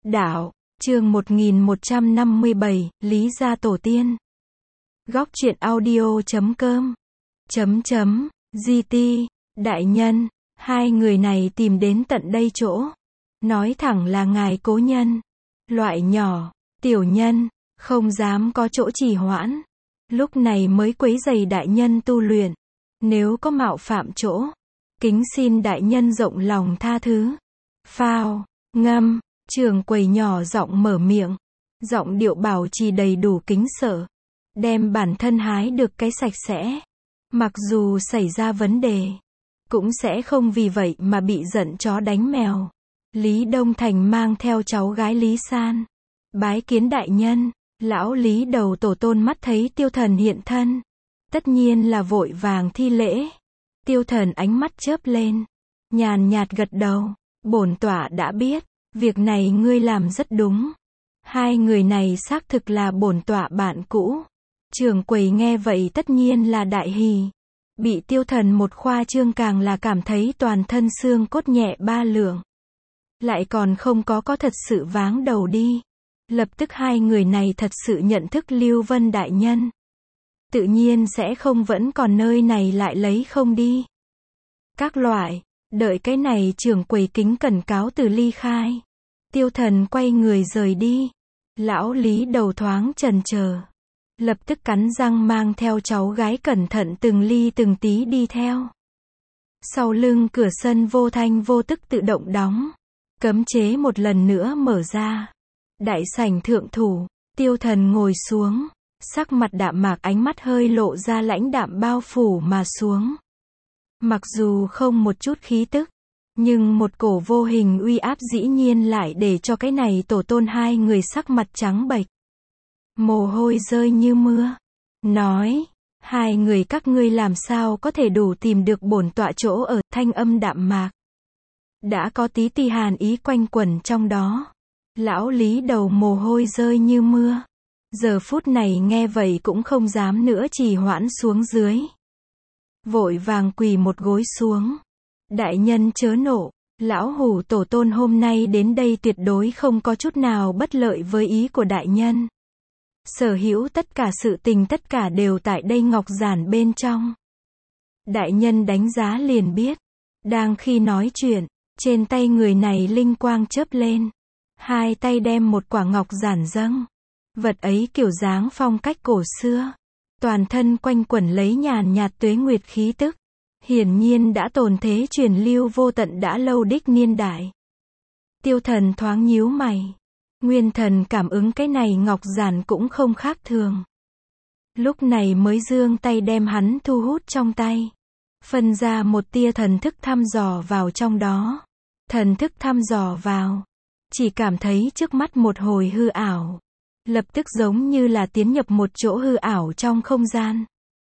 Đạo, chương 1157, Lý gia tổ tiên. Góc truyện audio.com GT, đại nhân, hai người này tìm đến tận đây chỗ. Nói thẳng là ngài cố nhân. Loại nhỏ, tiểu nhân, không dám có chỗ trì hoãn. Lúc này mới quấy rầy đại nhân tu luyện. Nếu có mạo phạm chỗ, kính xin đại nhân rộng lòng tha thứ. Phao, ngâm, trưởng quầy nhỏ giọng mở miệng. Giọng điệu bảo trì đầy đủ kính sợ. Đem bản thân hái được cái sạch sẽ. Mặc dù xảy ra vấn đề, cũng sẽ không vì vậy mà bị giận chó đánh mèo. Lý Đông Thành mang theo cháu gái Lý San. Bái kiến đại nhân. Lão Lý đầu tổ tôn mắt thấy tiêu thần hiện thân. Tất nhiên là vội vàng thi lễ. Tiêu thần ánh mắt chớp lên. Nhàn nhạt gật đầu. Bổn tọa đã biết. Việc này ngươi làm rất đúng. Hai người này xác thực là bổn tọa bạn cũ. Trưởng quầy nghe vậy tất nhiên là đại hỉ. Bị tiêu thần một khoa trương càng là cảm thấy toàn thân xương cốt nhẹ ba lượng. Lại còn không có thật sự váng đầu đi. Lập tức hai người này thật sự nhận thức Lưu Vân đại nhân. Tự nhiên sẽ không vẫn còn nơi này lại lấy không đi. Các loại, đợi cái này trưởng quầy kính cẩn cáo từ ly khai. Tiêu thần quay người rời đi. Lão Lý đầu thoáng chần chờ. Lập tức cắn răng mang theo cháu gái cẩn thận từng ly từng tí đi theo. Sau lưng cửa sân vô thanh vô tức tự động đóng. Cấm chế một lần nữa mở ra. Đại sảnh thượng thủ, tiêu thần ngồi xuống. Sắc mặt đạm mạc ánh mắt hơi lộ ra lãnh đạm bao phủ mà xuống. Mặc dù không một chút khí tức, nhưng một cổ vô hình uy áp dĩ nhiên lại để cho cái này tổ tôn hai người sắc mặt trắng bệch. Mồ hôi rơi như mưa. Nói, hai người các ngươi làm sao có thể đủ tìm được bổn tọa chỗ ở, thanh âm đạm mạc. Đã có tí tì hàn ý quanh quẩn trong đó. Lão Lý đầu mồ hôi rơi như mưa. Giờ phút này nghe vậy cũng không dám nữa trì hoãn xuống dưới. Vội vàng quỳ một gối xuống. Đại nhân chớ nộ, lão hủ tổ tôn hôm nay đến đây tuyệt đối không có chút nào bất lợi với ý của đại nhân. Sở hữu tất cả sự tình tất cả đều tại đây ngọc giản bên trong. Đại nhân đánh giá liền biết. Đang khi nói chuyện, trên tay người này linh quang chớp lên. Hai tay đem một quả ngọc giản dâng. Vật ấy kiểu dáng phong cách cổ xưa. Toàn thân quanh quẩn lấy nhàn nhạt tuế nguyệt khí tức. Hiển nhiên đã tồn thế truyền lưu vô tận đã lâu đích niên đại. Tiêu thần thoáng nhíu mày. Nguyên thần cảm ứng cái này ngọc giản cũng không khác thường. Lúc này mới giương tay đem hắn thu hút trong tay. Phân ra một tia thần thức thăm dò vào trong đó. Thần thức thăm dò vào. Chỉ cảm thấy trước mắt một hồi hư ảo. Lập tức giống như là tiến nhập một chỗ hư ảo trong không gian.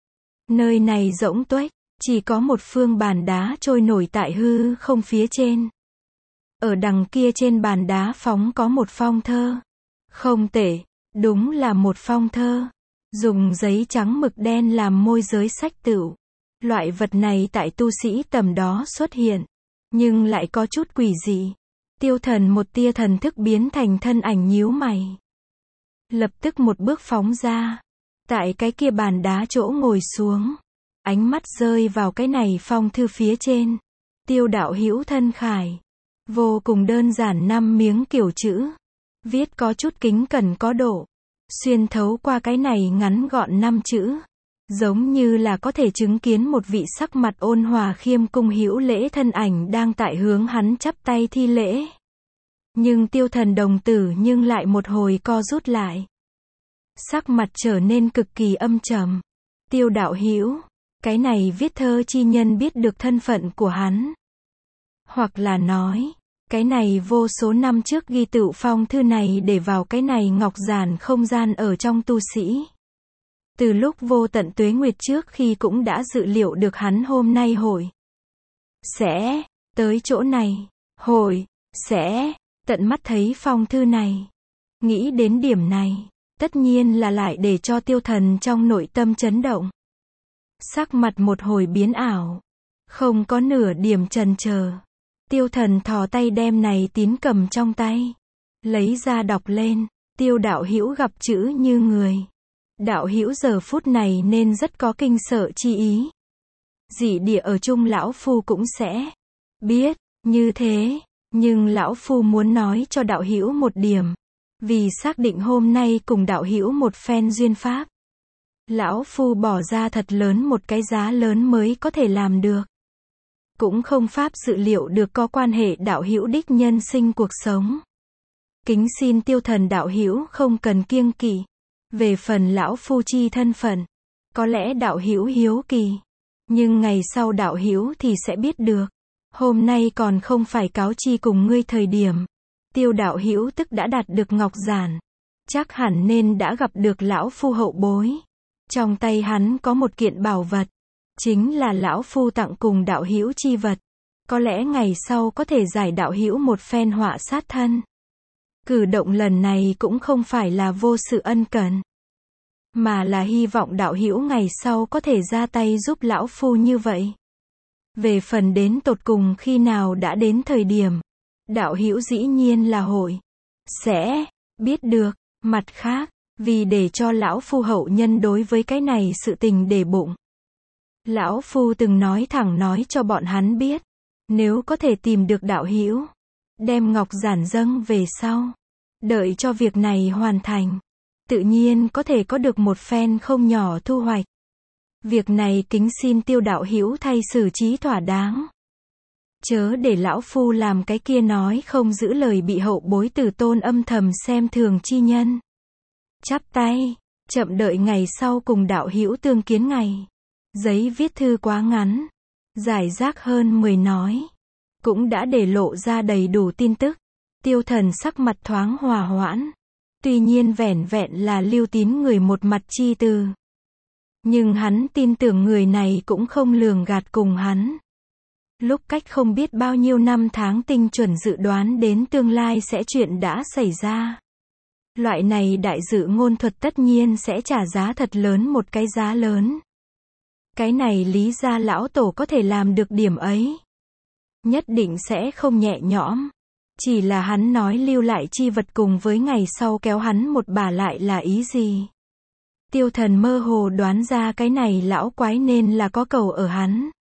Nơi này rỗng tuếch, chỉ có một phương bàn đá trôi nổi tại hư không phía trên. Ở đằng kia trên bàn đá phóng có một phong thơ. Không tệ, đúng là một phong thơ. Dùng giấy trắng mực đen làm môi giới sách tựu. Loại vật này tại tu sĩ tầm đó xuất hiện. Nhưng lại có chút quỷ dị. Tiêu thần một tia thần thức biến thành thân ảnh nhíu mày. Lập tức một bước phóng ra. Tại cái kia bàn đá chỗ ngồi xuống. Ánh mắt rơi vào cái này phong thư phía trên. Tiêu đạo hữu thân khải. Vô cùng đơn giản 5 miếng kiểu chữ. Viết có chút kính cẩn có độ. Xuyên thấu qua cái này ngắn gọn 5 chữ. Giống như là có thể chứng kiến một vị sắc mặt ôn hòa khiêm cung hữu lễ thân ảnh đang tại hướng hắn chắp tay thi lễ. Nhưng tiêu thần đồng tử nhưng lại một hồi co rút lại. Sắc mặt trở nên cực kỳ âm trầm. Tiêu đạo hữu, cái này viết thơ chi nhân biết được thân phận của hắn. Hoặc là nói, cái này vô số năm trước ghi tựu phong thư này để vào cái này ngọc giản không gian ở trong tu sĩ. Từ lúc vô tận tuế nguyệt trước khi cũng đã dự liệu được hắn hôm nay hội sẽ tới chỗ này, hội sẽ tận mắt thấy phong thư này. Nghĩ đến điểm này, tất nhiên là lại để cho tiêu thần trong nội tâm chấn động. Sắc mặt một hồi biến ảo, không có nửa điểm chần chờ. Tiêu thần thò tay đem này tín cầm trong tay. Lấy ra đọc lên. Tiêu đạo hữu gặp chữ như người. Đạo hữu giờ phút này nên rất có kinh sợ chi ý. Dị địa ở chung lão phu cũng sẽ biết như thế, nhưng lão phu muốn nói cho đạo hữu một điểm, vì xác định hôm nay cùng đạo hữu một phen duyên pháp. Lão phu bỏ ra thật lớn một cái giá lớn mới có thể làm được. Cũng không pháp dự liệu được có quan hệ đạo hữu đích nhân sinh cuộc sống. Kính xin Tiêu Thần đạo hữu không cần kiêng kỵ. Về phần lão phu chi thân phận, có lẽ đạo hữu hiếu kỳ, nhưng ngày sau đạo hữu thì sẽ biết được. Hôm nay còn không phải cáo chi cùng ngươi thời điểm. Tiêu đạo hữu tức đã đạt được ngọc giản, chắc hẳn nên đã gặp được lão phu hậu bối. Trong tay hắn có một kiện bảo vật, chính là lão phu tặng cùng đạo hữu chi vật. Có lẽ ngày sau có thể giải đạo hữu một phen họa sát thân. Cử động lần này cũng không phải là vô sự ân cần, mà là hy vọng đạo hữu ngày sau có thể ra tay giúp lão phu như vậy. Về phần đến tột cùng khi nào đã đến thời điểm, đạo hữu dĩ nhiên là sẽ biết được. Mặt khác, vì để cho lão phu hậu nhân đối với cái này sự tình để bụng, lão phu từng nói thẳng nói cho bọn hắn biết, nếu có thể tìm được đạo hữu, đem ngọc giản dâng về sau, đợi cho việc này hoàn thành, tự nhiên có thể có được một phen không nhỏ thu hoạch. Việc này kính xin Tiêu đạo hữu thay xử trí thỏa đáng. Chớ để lão phu làm cái kia nói không giữ lời bị hậu bối tử tôn âm thầm xem thường chi nhân. Chắp tay, chậm đợi ngày sau cùng đạo hữu tương kiến ngày. Giấy viết thư quá ngắn, giải rác hơn 10 nói, cũng đã để lộ ra đầy đủ tin tức. Tiêu Thần sắc mặt thoáng hòa hoãn. Tuy nhiên vẻn vẹn là Lưu Tín người một mặt chi từ, nhưng hắn tin tưởng người này cũng không lường gạt cùng hắn. Lúc cách không biết bao nhiêu năm tháng tinh chuẩn dự đoán đến tương lai sẽ chuyện đã xảy ra. Loại này đại dự ngôn thuật tất nhiên sẽ trả giá thật lớn, một cái giá lớn. Cái này Lý gia lão tổ có thể làm được điểm ấy, nhất định sẽ không nhẹ nhõm. Chỉ là hắn nói lưu lại chi vật cùng với ngày sau kéo hắn một bà lại là ý gì? Tiêu Thần mơ hồ đoán ra cái này lão quái nên là có cầu ở hắn.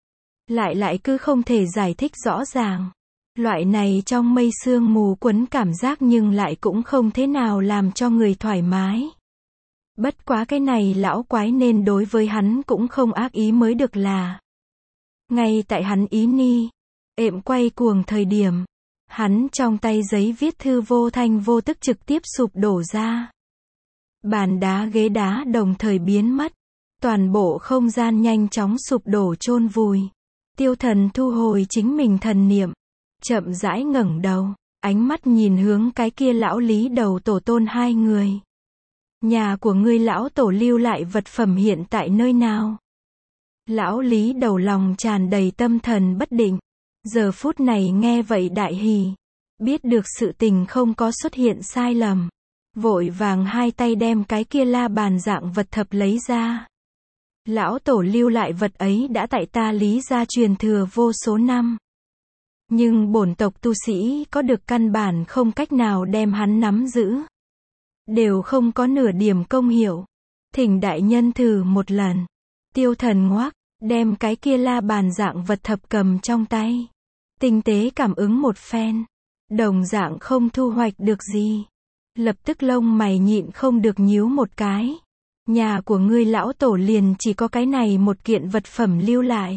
Lại cứ không thể giải thích rõ ràng. Loại này trong mây sương mù quấn cảm giác nhưng lại cũng không thế nào làm cho người thoải mái. Bất quá cái này lão quái nên đối với hắn cũng không ác ý mới được là. Ngay tại hắn ý ni ệm quay cuồng thời điểm, hắn trong tay giấy viết thư vô thanh vô tức trực tiếp sụp đổ ra. Bàn đá ghế đá đồng thời biến mất. Toàn bộ không gian nhanh chóng sụp đổ chôn vùi. Tiêu Thần thu hồi chính mình thần niệm, chậm rãi ngẩng đầu, ánh mắt nhìn hướng cái kia lão Lý đầu tổ tôn hai người. Nhà của ngươi lão tổ lưu lại vật phẩm hiện tại nơi nào? Lão Lý đầu lòng tràn đầy tâm thần bất định. Giờ phút này nghe vậy đại hỉ, biết được sự tình không có xuất hiện sai lầm, vội vàng hai tay đem cái kia la bàn dạng vật thập lấy ra. Lão tổ lưu lại vật ấy đã tại ta Lý gia truyền thừa vô số năm, nhưng bổn tộc tu sĩ có được căn bản không cách nào đem hắn nắm giữ, đều không có nửa điểm công hiệu. Thỉnh đại nhân thử một lần. Tiêu Thần ngoác, đem cái kia la bàn dạng vật thập cầm trong tay, tinh tế cảm ứng một phen, đồng dạng không thu hoạch được gì. Lập tức lông mày nhịn không được nhíu một cái. Nhà của ngươi lão tổ liền chỉ có cái này một kiện vật phẩm lưu lại.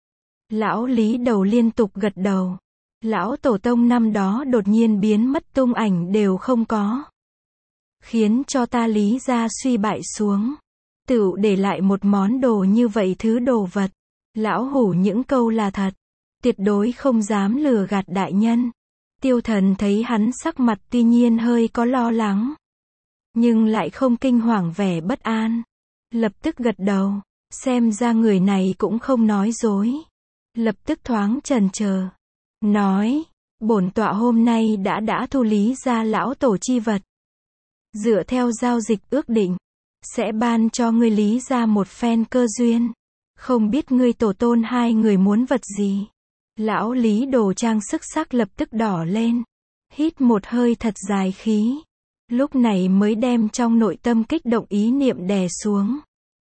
Lão Lý đầu liên tục gật đầu. Lão tổ tông năm đó đột nhiên biến mất tung ảnh đều không có, khiến cho ta Lý gia suy bại xuống, tựu để lại một món đồ như vậy thứ đồ vật. Lão hủ những câu là thật, tuyệt đối không dám lừa gạt đại nhân. Tiêu Thần thấy hắn sắc mặt tuy nhiên hơi có lo lắng, nhưng lại không kinh hoàng vẻ bất an. Lập tức gật đầu, xem ra người này cũng không nói dối. Lập tức thoáng chần chờ, nói, bổn tọa hôm nay đã thu Lý gia lão tổ chi vật. Dựa theo giao dịch ước định, sẽ ban cho ngươi Lý gia một phen cơ duyên. Không biết ngươi tổ tôn hai người muốn vật gì? Lão Lý đồ trang sức sắc lập tức đỏ lên. hít một hơi thật dài khí. Lúc này mới đem trong nội tâm kích động ý niệm đè xuống.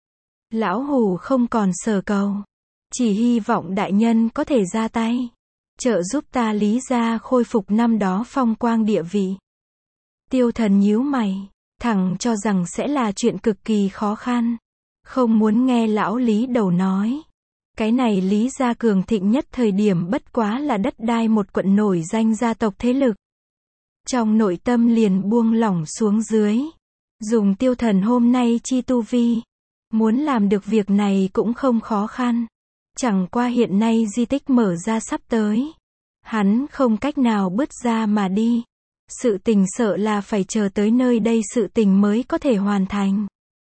Lão Hủ không còn sở cầu. Chỉ hy vọng đại nhân có thể ra tay. Trợ giúp ta Lý gia khôi phục năm đó phong quang địa vị. Tiêu Thần nhíu mày. Thẳng cho rằng sẽ là chuyện cực kỳ khó khăn. Không muốn nghe lão Lý đầu nói. Cái này Lý gia cường thịnh nhất thời điểm bất quá là đất đai một quận nổi danh gia tộc thế lực. Trong nội tâm liền buông lỏng xuống dưới. Dùng Tiêu Thần hôm nay chi tu vi. Muốn làm được việc này cũng không khó khăn. Chẳng qua hiện nay di tích mở ra sắp tới. Hắn không cách nào bứt ra mà đi. Sự tình sợ là phải chờ tới nơi đây sự tình mới có thể hoàn thành.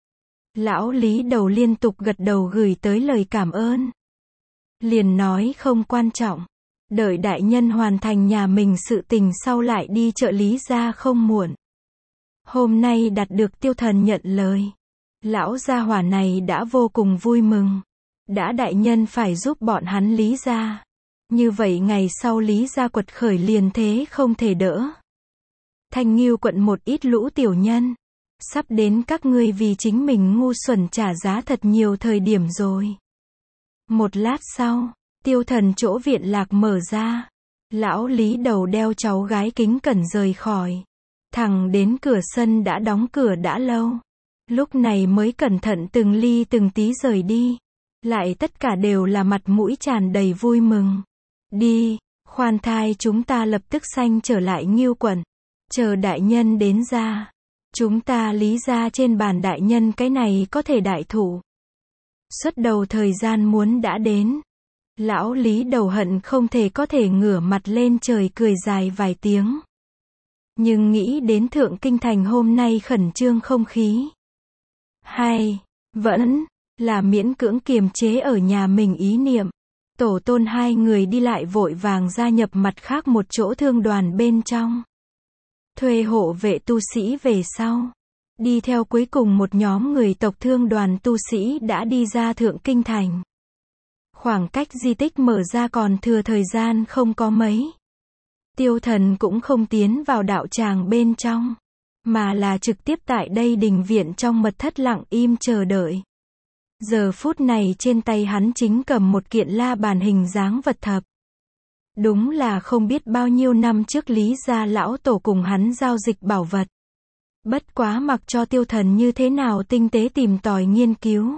Lão Lý đầu liên tục gật đầu gửi tới lời cảm ơn. Liền nói không quan trọng. Đợi đại nhân hoàn thành nhà mình sự tình sau lại đi trợ Lý gia không muộn. Hôm nay đạt được Tiêu Thần nhận lời. Lão gia hỏa này đã vô cùng vui mừng. Đã đại nhân phải giúp bọn hắn Lý gia. Như vậy ngày sau Lý gia quật khởi liền thế không thể đỡ. Thanh Nghiêu quận một ít lũ tiểu nhân. Sắp đến các ngươi vì chính mình ngu xuẩn trả giá thật nhiều thời điểm rồi. Một lát sau, Tiêu Thần chỗ viện lạc mở ra. Lão Lý đầu đeo cháu gái kính cẩn rời khỏi. Thẳng đến cửa sân đã đóng cửa đã lâu. Lúc này mới cẩn thận từng ly từng tí rời đi. Lại tất cả đều là mặt mũi tràn đầy vui mừng. Đi, khoan thai chúng ta lập tức sanh trở lại Nghiêu quận. Chờ đại nhân đến ra. Chúng ta Lý gia trên bàn đại nhân cái này có thể đại thủ. Xuất đầu thời gian muốn đã đến. Lão Lý đầu hận không thể có thể ngửa mặt lên trời cười dài vài tiếng. Nhưng nghĩ đến Thượng Kinh Thành hôm nay khẩn trương không khí. Hay, vẫn là miễn cưỡng kiềm chế ở nhà mình ý niệm. Tổ tôn hai người đi lại vội vàng gia nhập mặt khác một chỗ thương đoàn bên trong. Thuê hộ vệ tu sĩ về sau. Đi theo cuối cùng một nhóm người tộc thương đoàn tu sĩ đã đi ra Thượng Kinh Thành. Khoảng cách di tích mở ra còn thừa thời gian không có mấy. Tiêu Thần cũng không tiến vào đạo tràng bên trong. Mà là trực tiếp tại đây đình viện trong mật thất lặng im chờ đợi. Giờ phút này trên tay hắn chính cầm một kiện la bàn hình dáng vật thập. Đúng là không biết bao nhiêu năm trước Lý gia lão tổ cùng hắn giao dịch bảo vật. Bất quá mặc cho Tiêu Thần như thế nào tinh tế tìm tòi nghiên cứu.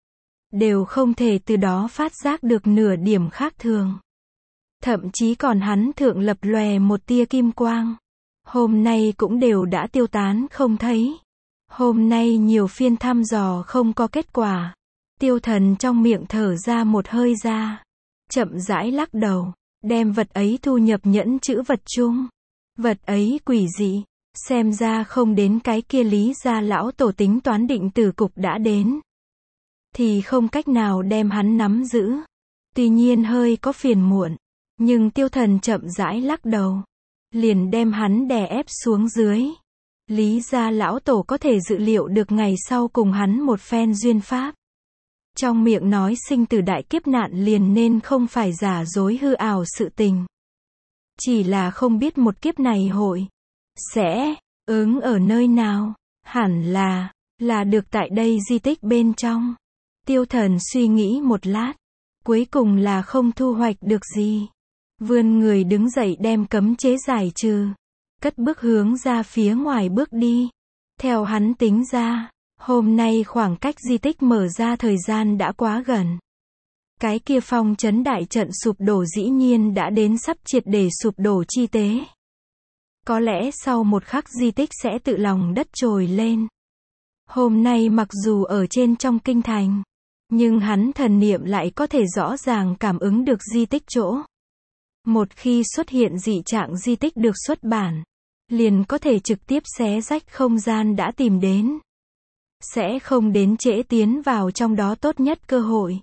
Đều không thể từ đó phát giác được nửa điểm khác thường. Thậm chí còn hắn thượng lập lòe một tia kim quang. Hôm nay cũng đều đã tiêu tán không thấy. Hôm nay nhiều phiên thăm dò không có kết quả. Tiêu Thần trong miệng thở ra một hơi ra. Chậm rãi lắc đầu. Đem vật ấy thu nhập nhẫn chữ vật chung. Vật ấy quỷ dị. Xem ra không đến cái kia Lý gia lão tổ tính toán định tử cục đã đến. Thì không cách nào đem hắn nắm giữ. Tuy nhiên hơi có phiền muộn. Nhưng Tiêu Thần chậm rãi lắc đầu. Liền đem hắn đè ép xuống dưới. Lý gia lão tổ có thể dự liệu được ngày sau cùng hắn một phen duyên pháp. Trong miệng nói sinh tử đại kiếp nạn liền nên không phải giả dối hư ảo sự tình. Chỉ là không biết một kiếp này hội sẽ ứng ở nơi nào. Hẳn là được tại đây di tích bên trong. Tiêu Thần suy nghĩ một lát. Cuối cùng là không thu hoạch được gì. Vươn người đứng dậy đem cấm chế giải trừ. Cất bước hướng ra phía ngoài bước đi. Theo hắn tính ra, hôm nay khoảng cách di tích mở ra thời gian đã quá gần. Cái kia phong trấn đại trận sụp đổ dĩ nhiên đã đến sắp triệt để sụp đổ chi tế. Có lẽ sau một khắc di tích sẽ tự lòng đất trồi lên. Hôm nay mặc dù ở trên trong kinh thành, nhưng hắn thần niệm lại có thể rõ ràng cảm ứng được di tích chỗ. Một khi xuất hiện dị trạng di tích được xuất bản, liền có thể trực tiếp xé rách không gian đã tìm đến. Sẽ không đến trễ tiến vào trong đó tốt nhất cơ hội.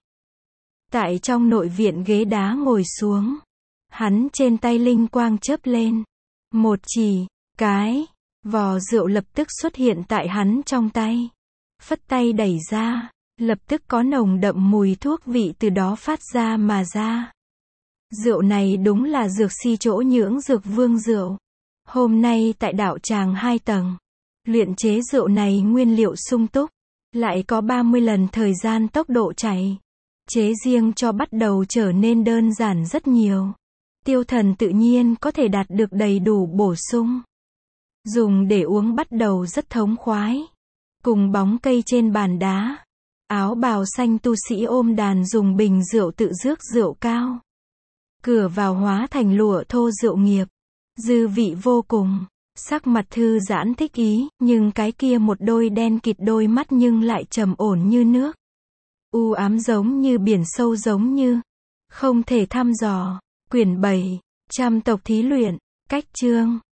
Tại trong nội viện ghế đá ngồi xuống. Hắn trên tay linh quang chớp lên. Một chỉ, cái, vò rượu lập tức xuất hiện tại hắn trong tay. Phất tay đẩy ra, lập tức có nồng đậm mùi thuốc vị từ đó phát ra mà ra. Rượu này đúng là dược si chỗ nhưỡng dược vương rượu. Hôm nay tại đạo tràng 2 tầng, luyện chế rượu này nguyên liệu sung túc, lại có 30 lần thời gian tốc độ chảy. Chế riêng cho bắt đầu trở nên đơn giản rất nhiều. Tiêu Thần tự nhiên có thể đạt được đầy đủ bổ sung. Dùng để uống bắt đầu rất thống khoái. Cùng bóng cây trên bàn đá. Áo bào xanh tu sĩ ôm đàn dùng bình rượu tự rước rượu cao. Cửa vào hóa thành lụa thô rượu nghiệp. Dư vị vô cùng. Sắc mặt thư giãn thích ý, nhưng cái kia một đôi đen kịt đôi mắt nhưng lại trầm ổn như nước. U ám giống như biển sâu giống như. Không thể thăm dò. Quyển 7. Trăm tộc thí luyện. Cách chương.